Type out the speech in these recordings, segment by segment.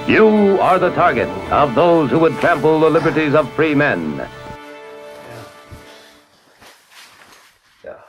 You are the target of those who would trample the liberties of free men. Ja.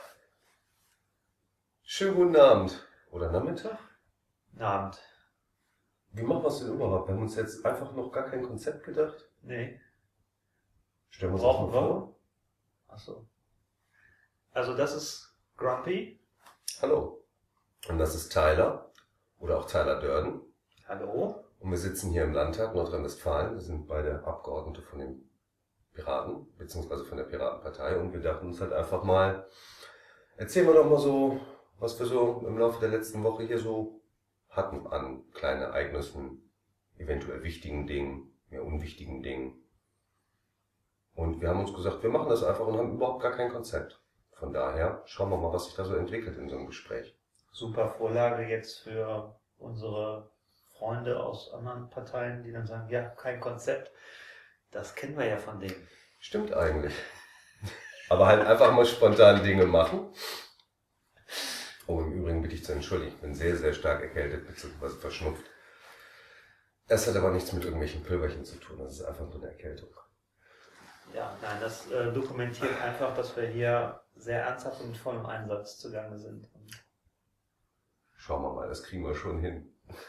Schönen guten Abend. Oder Nachmittag? Abend. Wie machen wir es denn überhaupt? Wir haben uns jetzt einfach noch gar kein Konzept gedacht. Nee. Stellen wir uns das mal vor. Achso. Also das ist Grumpy. Hallo. Und das ist Tyler. Oder auch Tyler Durden. Hallo. Und wir sitzen hier im Landtag Nordrhein-Westfalen. Wir sind beide Abgeordnete von den Piraten, beziehungsweise von der Piratenpartei. Und wir dachten uns halt einfach mal, erzählen wir doch mal so, was wir so im Laufe der letzten Woche hier so hatten an kleinen Ereignissen, eventuell wichtigen Dingen, mehr unwichtigen Dingen. Und wir haben uns gesagt, wir machen das einfach und haben überhaupt gar kein Konzept. Von daher schauen wir mal, was sich da so entwickelt in so einem Gespräch. Super Vorlage jetzt für unsere Freunde aus anderen Parteien, die dann sagen, ja, kein Konzept. Das kennen wir ja von denen. Stimmt eigentlich. Aber halt einfach mal spontan Dinge machen. Oh, im Übrigen bitte ich zu entschuldigen, ich bin sehr, sehr stark erkältet bzw. verschnupft. Das hat aber nichts mit irgendwelchen Pülverchen zu tun, das ist einfach nur eine Erkältung. Ja, nein, das dokumentiert einfach, dass wir hier sehr ernsthaft und mit vollem Einsatz zugange sind. Schauen wir mal, das kriegen wir schon hin.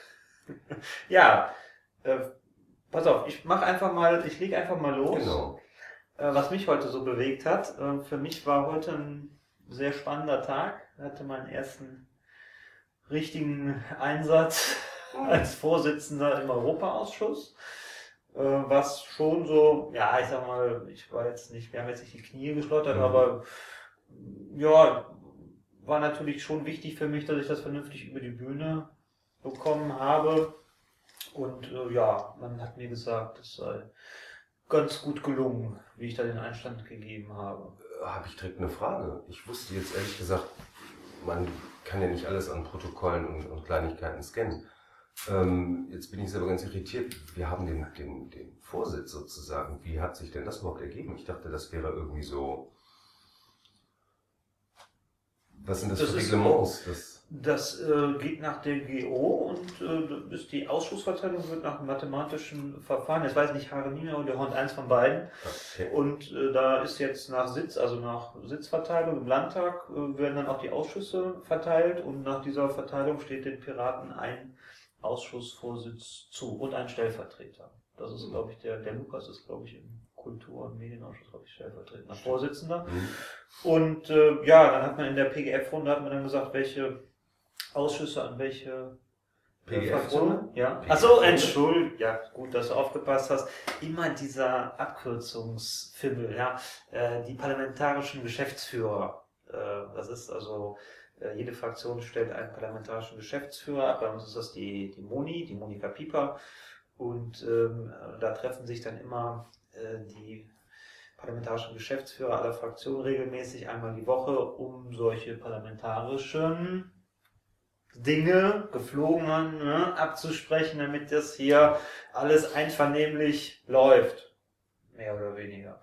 Ja, pass auf, ich lege einfach mal los. Genau. Was mich heute so bewegt hat. Für mich war heute ein sehr spannender Tag. Ich hatte meinen ersten richtigen Einsatz als Vorsitzender im Europaausschuss. Was schon so, ja, ich sag mal, wir haben jetzt nicht die Knie geschlottert, aber ja, war natürlich schon wichtig für mich, dass ich das vernünftig über die Bühne bekommen habe. Und ja, man hat mir gesagt, es sei ganz gut gelungen, wie ich da den Einstand gegeben habe. Habe ich direkt eine Frage. Ich wusste jetzt ehrlich gesagt, man kann ja nicht alles an Protokollen und Kleinigkeiten scannen. Jetzt bin ich selber ganz irritiert. Wir haben den Vorsitz sozusagen. Wie hat sich denn das überhaupt ergeben? Ich dachte, das wäre irgendwie so... Was sind das für Reglements? Das geht nach der GO und die Ausschussverteilung wird nach mathematischen Verfahren, jetzt weiß ich nicht, Harenina oder Hond, eins von beiden. Okay. Und da ist jetzt nach Sitzverteilung im Landtag werden dann auch die Ausschüsse verteilt und nach dieser Verteilung steht den Piraten ein Ausschussvorsitz zu und ein Stellvertreter. Das ist, glaube ich, der Lukas ist, glaube ich, im Kultur- und Medienausschuss, glaube ich, stellvertretender Vorsitzender. Und ja, dann hat man in der PGF-Runde dann gesagt, welche Ausschüsse an welche PGF-Runde? Ja. Achso, Entschuldigung. Ja, gut, dass du aufgepasst hast. Immer dieser Abkürzungsfimmel, ja. Die parlamentarischen Geschäftsführer. Das ist also, jede Fraktion stellt einen parlamentarischen Geschäftsführer ab. Bei uns ist das die Monika Pieper. Und da treffen sich dann immer die parlamentarischen Geschäftsführer aller Fraktionen regelmäßig einmal die Woche, um solche parlamentarischen Dinge, Geflogenheiten abzusprechen, damit das hier alles einvernehmlich läuft. Mehr oder weniger.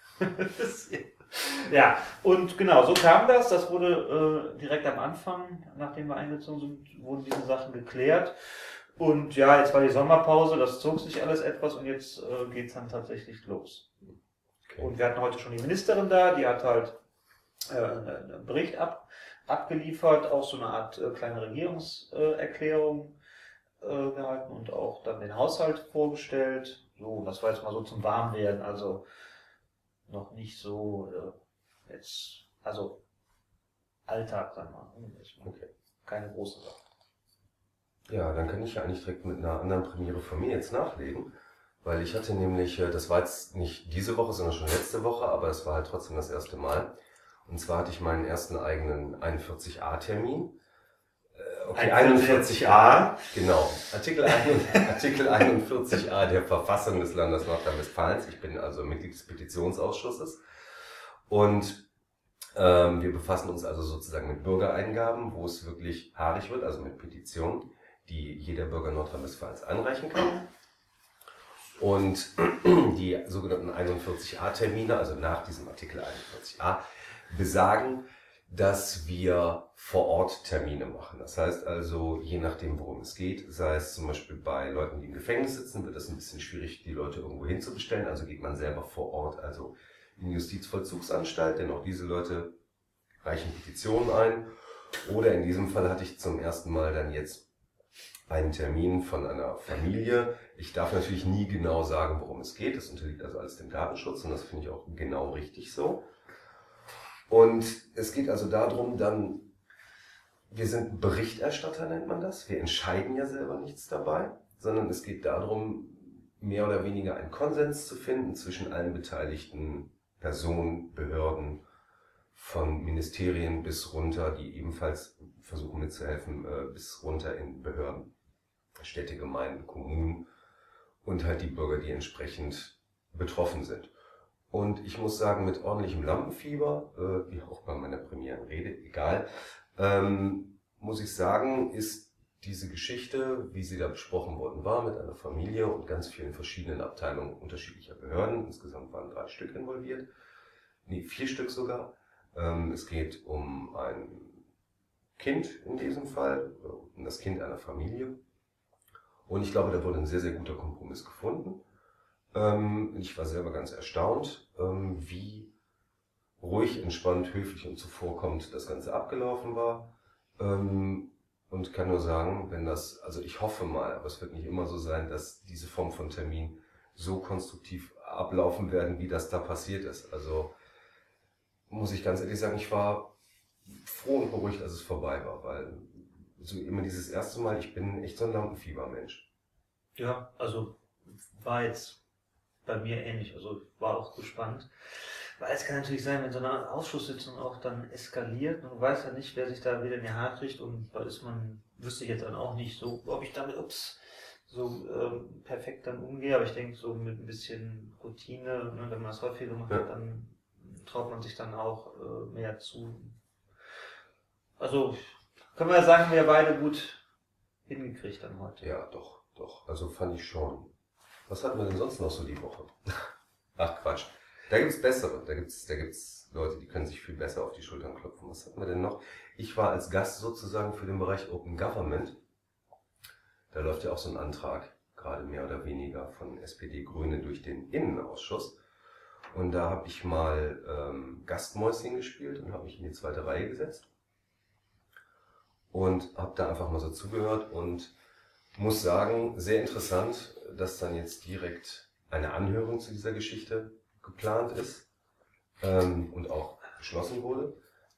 Ja, und genau, so kam das. Das wurde direkt am Anfang, nachdem wir eingezogen sind, wurden diese Sachen geklärt. Und ja, jetzt war die Sommerpause, das zog sich alles etwas und jetzt geht's dann tatsächlich los. Okay. Und wir hatten heute schon die Ministerin da, die hat halt einen Bericht abgeliefert, auch so eine Art kleine Regierungserklärung gehalten und auch dann den Haushalt vorgestellt. So, das war jetzt mal so zum Warmwerden, also noch nicht so jetzt, also Alltag, sagen wir mal. Okay. Keine große Sache. Ja, dann kann ich ja eigentlich direkt mit einer anderen Premiere von mir jetzt nachlegen, weil ich hatte nämlich, das war jetzt nicht diese Woche, sondern schon letzte Woche, aber es war halt trotzdem das erste Mal. Und zwar hatte ich meinen ersten eigenen 41a-Termin. Okay, 41a, genau. Artikel 41a der Verfassung des Landes Nordrhein-Westfalens. Ich bin also Mitglied des Petitionsausschusses. Und wir befassen uns also sozusagen mit Bürgereingaben, wo es wirklich haarig wird, also mit Petitionen, die jeder Bürger Nordrhein-Westfalens einreichen kann. Und die sogenannten 41a-Termine, also nach diesem Artikel 41a, besagen, dass wir vor Ort Termine machen. Das heißt also, je nachdem, worum es geht, sei es zum Beispiel bei Leuten, die im Gefängnis sitzen, wird das ein bisschen schwierig, die Leute irgendwo hinzubestellen. Also geht man selber vor Ort, also in die Justizvollzugsanstalt, denn auch diese Leute reichen Petitionen ein. Oder in diesem Fall hatte ich zum ersten Mal dann jetzt einen Termin von einer Familie. Ich darf natürlich nie genau sagen, worum es geht. Das unterliegt also alles dem Datenschutz und das finde ich auch genau richtig so. Und es geht also darum, wir sind Berichterstatter, nennt man das. Wir entscheiden ja selber nichts dabei, sondern es geht darum, mehr oder weniger einen Konsens zu finden zwischen allen beteiligten Personen, Behörden, von Ministerien bis runter, die ebenfalls versuchen mitzuhelfen, bis runter in Behörden, Städte, Gemeinden, Kommunen und halt die Bürger, die entsprechend betroffen sind. Und ich muss sagen, mit ordentlichem Lampenfieber, wie auch bei meiner Premierenrede, egal, muss ich sagen, ist diese Geschichte, wie sie da besprochen worden war, mit einer Familie und ganz vielen verschiedenen Abteilungen unterschiedlicher Behörden, insgesamt waren 3 Stück involviert, 4 Stück sogar. Es geht um ein Kind in diesem Fall, um das Kind einer Familie. Und ich glaube, da wurde ein sehr, sehr guter Kompromiss gefunden. Ich war selber ganz erstaunt, wie ruhig, entspannt, höflich und zuvorkommend das Ganze abgelaufen war. Und kann nur sagen, also ich hoffe mal, aber es wird nicht immer so sein, dass diese Form von Termin so konstruktiv ablaufen werden, wie das da passiert ist. Also muss ich ganz ehrlich sagen, ich war froh und beruhigt, als es vorbei war, weil so immer dieses erste Mal, ich bin echt so ein Lampenfiebermensch. Ja, also war jetzt bei mir ähnlich, also war auch gespannt. Weil es kann natürlich sein, wenn so eine Ausschusssitzung auch dann eskaliert, und du weißt ja nicht, wer sich da wieder in die Haare kriegt, und da wüsste ich jetzt dann auch nicht so, ob ich damit, so perfekt dann umgehe, aber ich denke, so mit ein bisschen Routine, ne, wenn man das häufiger macht, dann traut man sich dann auch mehr zu. Also können wir ja sagen, wir beide gut hingekriegt dann heute. Ja, doch. Also fand ich schon. Was hatten wir denn sonst noch so die Woche? Ach Quatsch. Da gibt's bessere. Da gibt's Leute, die können sich viel besser auf die Schultern klopfen. Was hatten wir denn noch? Ich war als Gast sozusagen für den Bereich Open Government. Da läuft ja auch so ein Antrag, gerade mehr oder weniger von SPD Grüne durch den Innenausschuss. Und da habe ich mal Gastmäuschen gespielt und habe mich in die 2. Reihe gesetzt. Und habe da einfach mal so zugehört und muss sagen, sehr interessant, dass dann jetzt direkt eine Anhörung zu dieser Geschichte geplant ist und auch beschlossen wurde.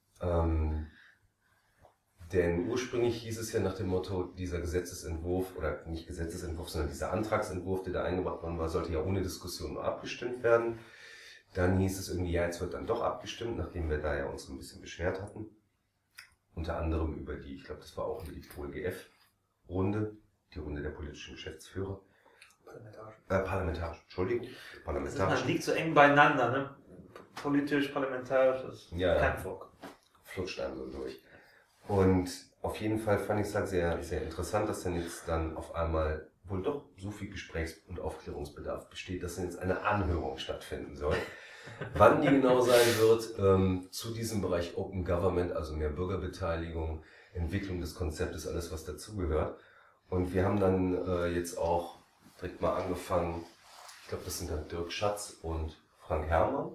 Denn ursprünglich hieß es ja nach dem Motto, dieser Gesetzesentwurf, oder nicht Gesetzesentwurf, sondern dieser Antragsentwurf, der da eingebracht worden war, sollte ja ohne Diskussion nur abgestimmt werden. Dann hieß es irgendwie, ja, jetzt wird dann doch abgestimmt, nachdem wir da ja uns ein bisschen beschwert hatten. Unter anderem über ich glaube, das war auch über die PolGF-Runde, die Runde der politischen Geschäftsführer. Parlamentarisch, Entschuldigung. Man liegt so eng beieinander, ne? Politisch, parlamentarisch, das kann vorkommen. Flutscht einem so durch. Und auf jeden Fall fand ich es halt sehr, sehr interessant, dass dann jetzt auf einmal wohl doch so viel Gesprächs- und Aufklärungsbedarf besteht, dass dann jetzt eine Anhörung stattfinden soll. Wann die genau sein wird, zu diesem Bereich Open Government, also mehr Bürgerbeteiligung, Entwicklung des Konzeptes, alles was dazugehört. Und wir haben dann jetzt auch direkt mal angefangen, ich glaube, das sind dann Dirk Schatz und Frank Herrmann,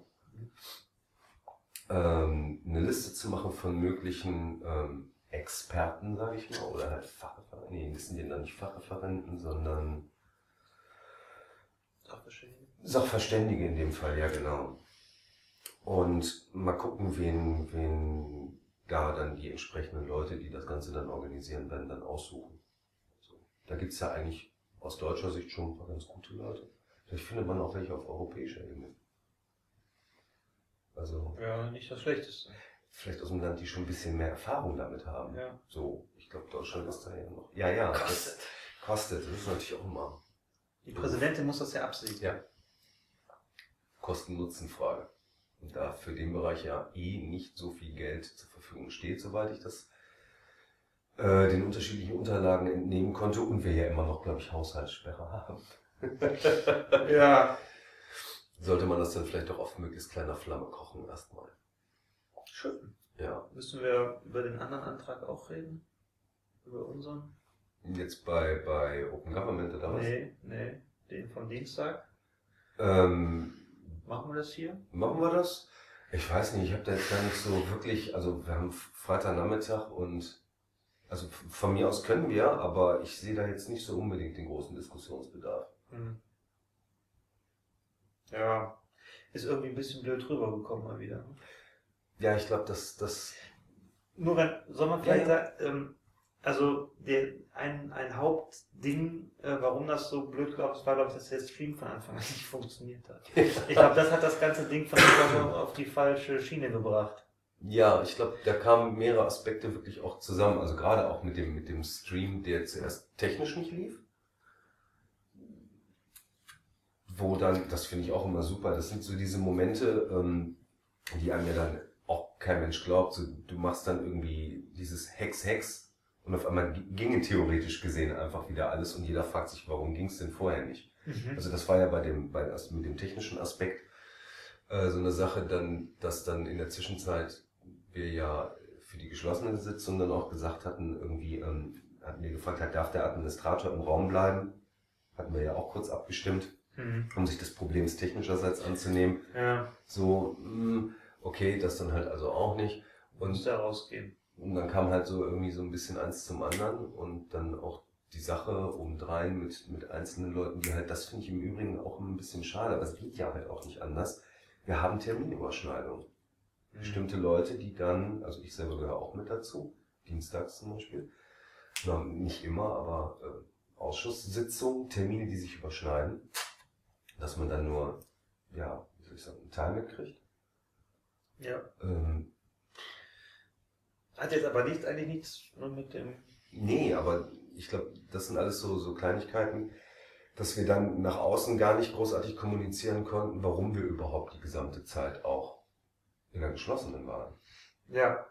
eine Liste zu machen von möglichen Experten, sage ich mal, oder halt Fachreferenten. Nee, das sind ja dann nicht Fachreferenten, sondern Sachverständige in dem Fall, ja genau. Und mal gucken, wen da dann die entsprechenden Leute, die das Ganze dann organisieren werden, dann aussuchen. So. Da gibt's ja eigentlich aus deutscher Sicht schon ein paar ganz gute Leute. Vielleicht findet man auch welche auf europäischer Ebene. Also ja, nicht das Schlechteste. Vielleicht aus dem Land, die schon ein bisschen mehr Erfahrung damit haben. Ja. So, ich glaube, Deutschland ist da ja noch. Ja. Kostet. Das ist natürlich auch immer. Die Präsidentin muss das ja absehen. Ja. Kosten-Nutzen-Frage. Und da für den Bereich ja nicht so viel Geld zur Verfügung steht, soweit ich das den unterschiedlichen Unterlagen entnehmen konnte und wir ja immer noch, glaube ich, Haushaltssperre haben. Ja. Sollte man das dann vielleicht doch auf möglichst kleiner Flamme kochen erstmal. Schön. Ja. Müssen wir über den anderen Antrag auch reden? Über unseren? Jetzt bei Open Government oder was? Nee, den von Dienstag. Machen Machen wir das hier? wir das? Ich weiß nicht, ich habe da jetzt gar nicht so wirklich, also wir haben Freitagnachmittag und also von mir aus können wir, aber ich sehe da jetzt nicht so unbedingt den großen Diskussionsbedarf. Ja, ist irgendwie ein bisschen blöd rübergekommen mal wieder. Ja, ich glaube, das Nur wenn, soll man vielleicht Ja, sagen, also ein Hauptding, warum das so blöd war, glaube ich, dass der Stream von Anfang an nicht funktioniert hat. Ich glaube, das hat das ganze Ding von Anfang an auf die falsche Schiene gebracht. Ja, ich glaube, da kamen mehrere Aspekte wirklich auch zusammen. Also gerade auch mit dem Stream, der zuerst technisch nicht lief. Wo dann, das finde ich auch immer super, das sind so diese Momente, die einem ja dann auch kein Mensch glaubt. So, du machst dann irgendwie dieses Hex und auf einmal ginge theoretisch gesehen einfach wieder alles und jeder fragt sich, warum ging es denn vorher nicht? Also das war ja mit dem technischen Aspekt so eine Sache, dass dann in der Zwischenzeit wir ja für die geschlossene Sitzung dann auch gesagt hatten, irgendwie hatten wir gefragt, darf der Administrator im Raum bleiben? Hatten wir ja auch kurz abgestimmt, um sich des Problems technischerseits anzunehmen. Ja, So, okay, das dann halt also auch nicht. muss da rausgehen. Und dann kam halt so irgendwie so ein bisschen eins zum anderen und dann auch die Sache obendrein mit einzelnen Leuten, die halt, das finde ich im Übrigen auch ein bisschen schade, aber es geht ja halt auch nicht anders. Wir haben Terminüberschneidungen. Bestimmte Leute, die dann, also ich selber gehöre auch mit dazu, dienstags zum Beispiel, nicht immer, aber Ausschusssitzungen, Termine, die sich überschneiden, dass man dann nur, ja, wie soll ich sagen, einen Teil mitkriegt. Ja. Hat jetzt aber eigentlich nichts nur mit dem... Nee, aber ich glaube, das sind alles so Kleinigkeiten, dass wir dann nach außen gar nicht großartig kommunizieren konnten, warum wir überhaupt die gesamte Zeit auch in der geschlossenen waren. Ja.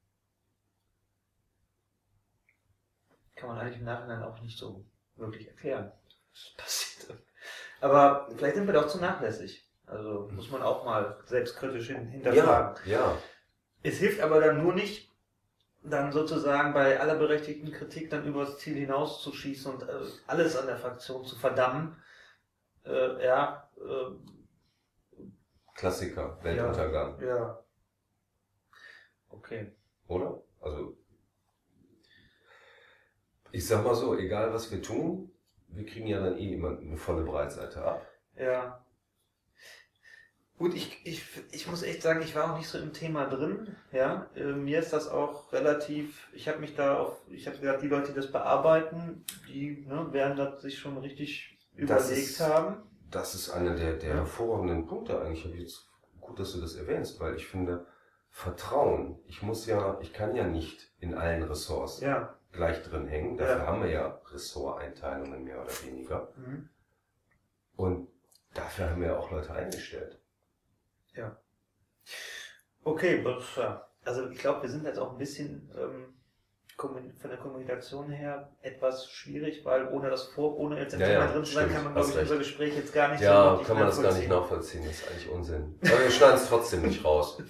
Kann man eigentlich im Nachhinein auch nicht so wirklich erklären, was passiert. Aber vielleicht sind wir doch zu nachlässig. Also muss man auch mal selbstkritisch hinterfragen. Ja. Es hilft aber dann nur nicht, dann sozusagen bei aller berechtigten Kritik dann übers Ziel hinauszuschießen und alles an der Fraktion zu verdammen. Klassiker, Weltuntergang. Ja. Okay. Oder? Also, ich sag mal so, egal was wir tun, wir kriegen ja dann immer eine volle Breitseite ab. Ja. Gut, ich muss echt sagen, ich war auch nicht so im Thema drin. Ja, mir ist das auch relativ. Ich habe gesagt, die Leute, die das bearbeiten, die werden das sich schon richtig überlegt haben. Das ist einer der hervorragenden Punkte eigentlich. Jetzt gut, dass du das erwähnst, weil ich finde, Vertrauen. Ich kann ja nicht in allen Ressorts gleich drin hängen. Dafür haben wir ja Ressorteinteilungen mehr oder weniger. Und dafür haben wir ja auch Leute eingestellt. Ja. Okay, also ich glaube, wir sind jetzt auch ein bisschen von der Kommunikation her etwas schwierig, weil ohne jetzt im Thema drin zu sein, kann man, glaube ich, unser Gespräch jetzt gar nicht so wirklich kann man das gar nicht nachvollziehen, das ist eigentlich Unsinn. Aber wir schneiden es trotzdem nicht raus.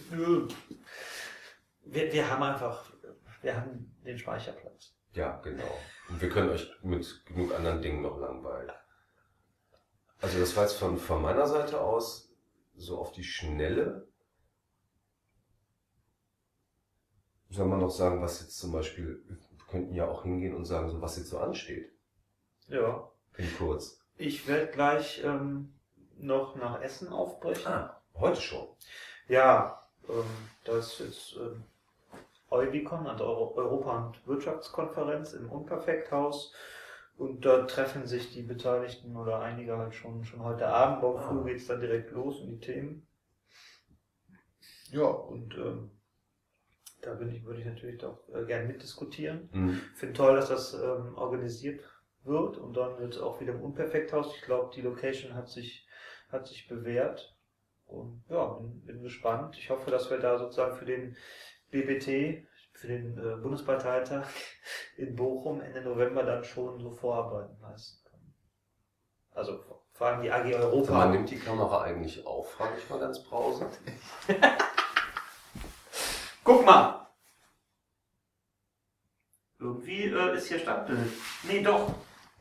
Wir haben den Speicherplatz. Ja, genau. Und wir können euch mit genug anderen Dingen noch langweilen. Also das war jetzt von meiner Seite aus so auf die Schnelle. Soll man noch sagen, was jetzt zum Beispiel, wir könnten ja auch hingehen und sagen, so was jetzt so ansteht. Ja. In kurz. Ich werde gleich noch nach Essen aufbrechen. Heute schon? Ja, das ist EUWICON, also Europa- und Wirtschaftskonferenz im Unperfekthaus. Und da treffen sich die Beteiligten oder einige halt schon heute Abend. Morgen früh geht es dann direkt los in die Themen. Ja, und da würde ich natürlich doch gerne mitdiskutieren. Finde toll, dass das organisiert wird und dann wird es auch wieder im Unperfekthaus. Ich glaube, die Location hat sich bewährt. Und ja, bin gespannt. Ich hoffe, dass wir da sozusagen für den BBT, für den Bundesparteitag in Bochum Ende November dann schon so Vorarbeiten leisten können. Also vor allem die AG Europa. Man nimmt die Kamera eigentlich auf, frage ich mal ganz brausend. Guck mal! Irgendwie ist hier Standbild. Nee, doch.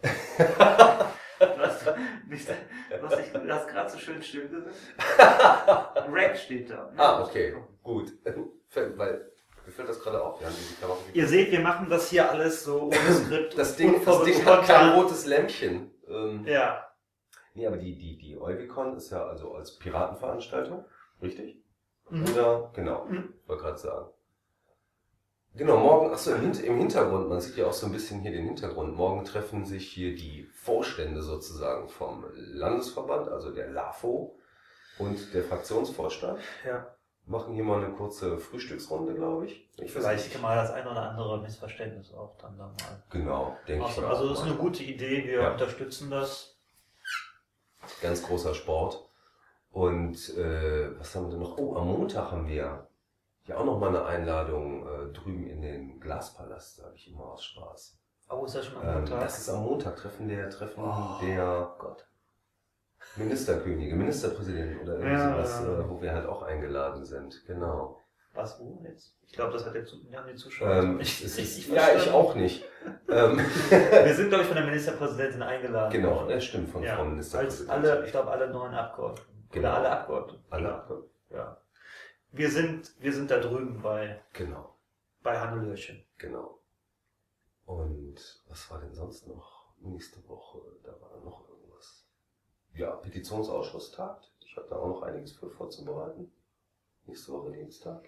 Du hast gerade so schön still gesagt. Rack steht da. Ah, okay, gut. Weil, mir fällt das gerade auf. Wir haben diese Kamera. Ihr seht, wir machen das hier alles so ohne Skript. Das Ding hat spontan. kein rotes Lämpchen. Ja. Nee, aber die Euvicon ist ja also als Piratenveranstaltung, richtig? Mhm. Oder, genau, wollte gerade sagen. Genau, morgen, achso, im Hintergrund, man sieht ja auch so ein bisschen hier den Hintergrund. Morgen treffen sich hier die Vorstände sozusagen vom Landesverband, also der LAFO und der Fraktionsvorstand. Ja. Machen hier mal eine kurze Frühstücksrunde, glaube ich. Vielleicht kann man das ein oder andere Missverständnis auch dann mal. Genau, denke ich. Also das ist eine gute Idee, wir Ja. unterstützen das. Ganz großer Sport. Und was haben wir denn noch? Oh, am Montag haben wir ja auch noch mal eine Einladung drüben in den Glaspalast, sage ich immer aus Spaß. Oh, ist das schon am Montag? Das ist am Montag, Treffen der Gott. Ministerkönige, Ministerpräsidenten oder irgendwie Ja, sowas, wo wir halt auch eingeladen sind. Genau. Was, wo jetzt? Ich glaube, das hat haben die Zuschauer nicht richtig ja, ich verstanden. auch nicht. Wir sind, glaube ich, von der Ministerpräsidentin eingeladen. Genau, das stimmt, von Ja, Frau als Ministerpräsidentin. ich glaube, alle 9 Abgeordneten. Genau. Oder alle Abgeordneten. Alle Abgeordneten. Ja. Wir sind da drüben bei Genau, Hannelöhrchen. genau. Und was war denn sonst noch nächste Woche? Da war noch irgendwas. Ja, Petitionsausschuss tagt. Ich habe da auch noch einiges für vorzubereiten. Nächste Woche Dienstag.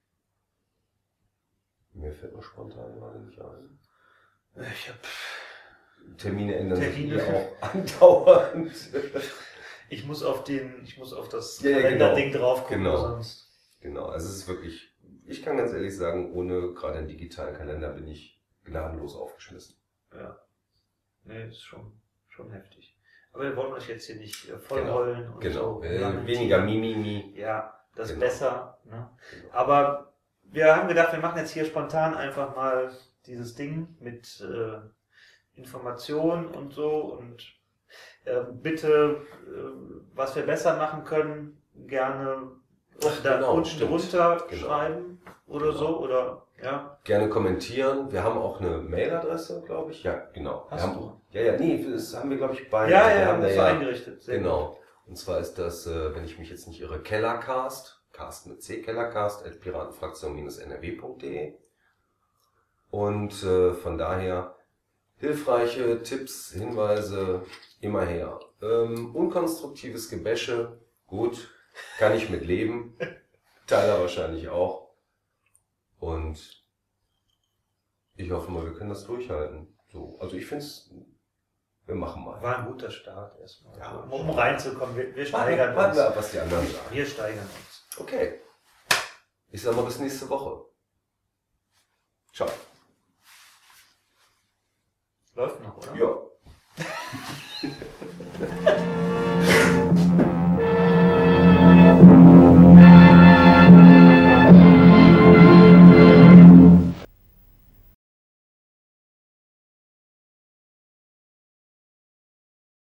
Mir fällt mir spontan gerade nicht ein. Ich habe Termine ändern sich Termine. hier auch andauernd. Ich muss auf das Ja, Kalender-Ding genau. drauf gucken, Genau. sonst. Genau, also es ist wirklich, ich kann ganz ehrlich sagen, ohne gerade einen digitalen Kalender bin ich gnadenlos aufgeschmissen. Ja. Nee, ist schon heftig. Aber wir wollen euch jetzt hier nicht vollrollen und Genau, so. weniger Mimimi. Ja, das ist Genau. besser. Ne? Genau. Aber wir haben gedacht, wir machen jetzt hier spontan einfach mal dieses Ding mit Informationen und so und bitte, was wir besser machen können, gerne da genau, unten stimmt. drunter Genau. schreiben oder Genau. so oder ja. Gerne kommentieren. Wir haben auch eine Mailadresse, glaube ich. Ja, genau. Hast du? Ja, nee, das haben wir, glaube ich, beide. Ja, wir haben da ist ja eingerichtet. Sehr genau. Und zwar ist das, wenn ich mich jetzt nicht irre, Kellercast, Cast mit C, Kellercast, piratenfraktion-nrw.de. Und von daher hilfreiche Tipps, Hinweise immer her. Unkonstruktives Gebäsche, gut, kann ich mit leben. Tyler wahrscheinlich auch. Und ich hoffe mal, wir können das durchhalten. So, also ich finde es, wir machen mal. War ein guter Start erstmal. Ja, um reinzukommen. Wir steigern Warten uns. wir ab, was die anderen sagen. Wir steigern uns. Okay. Ich sag mal bis nächste Woche. Ciao. Läuft noch, oder? Ja.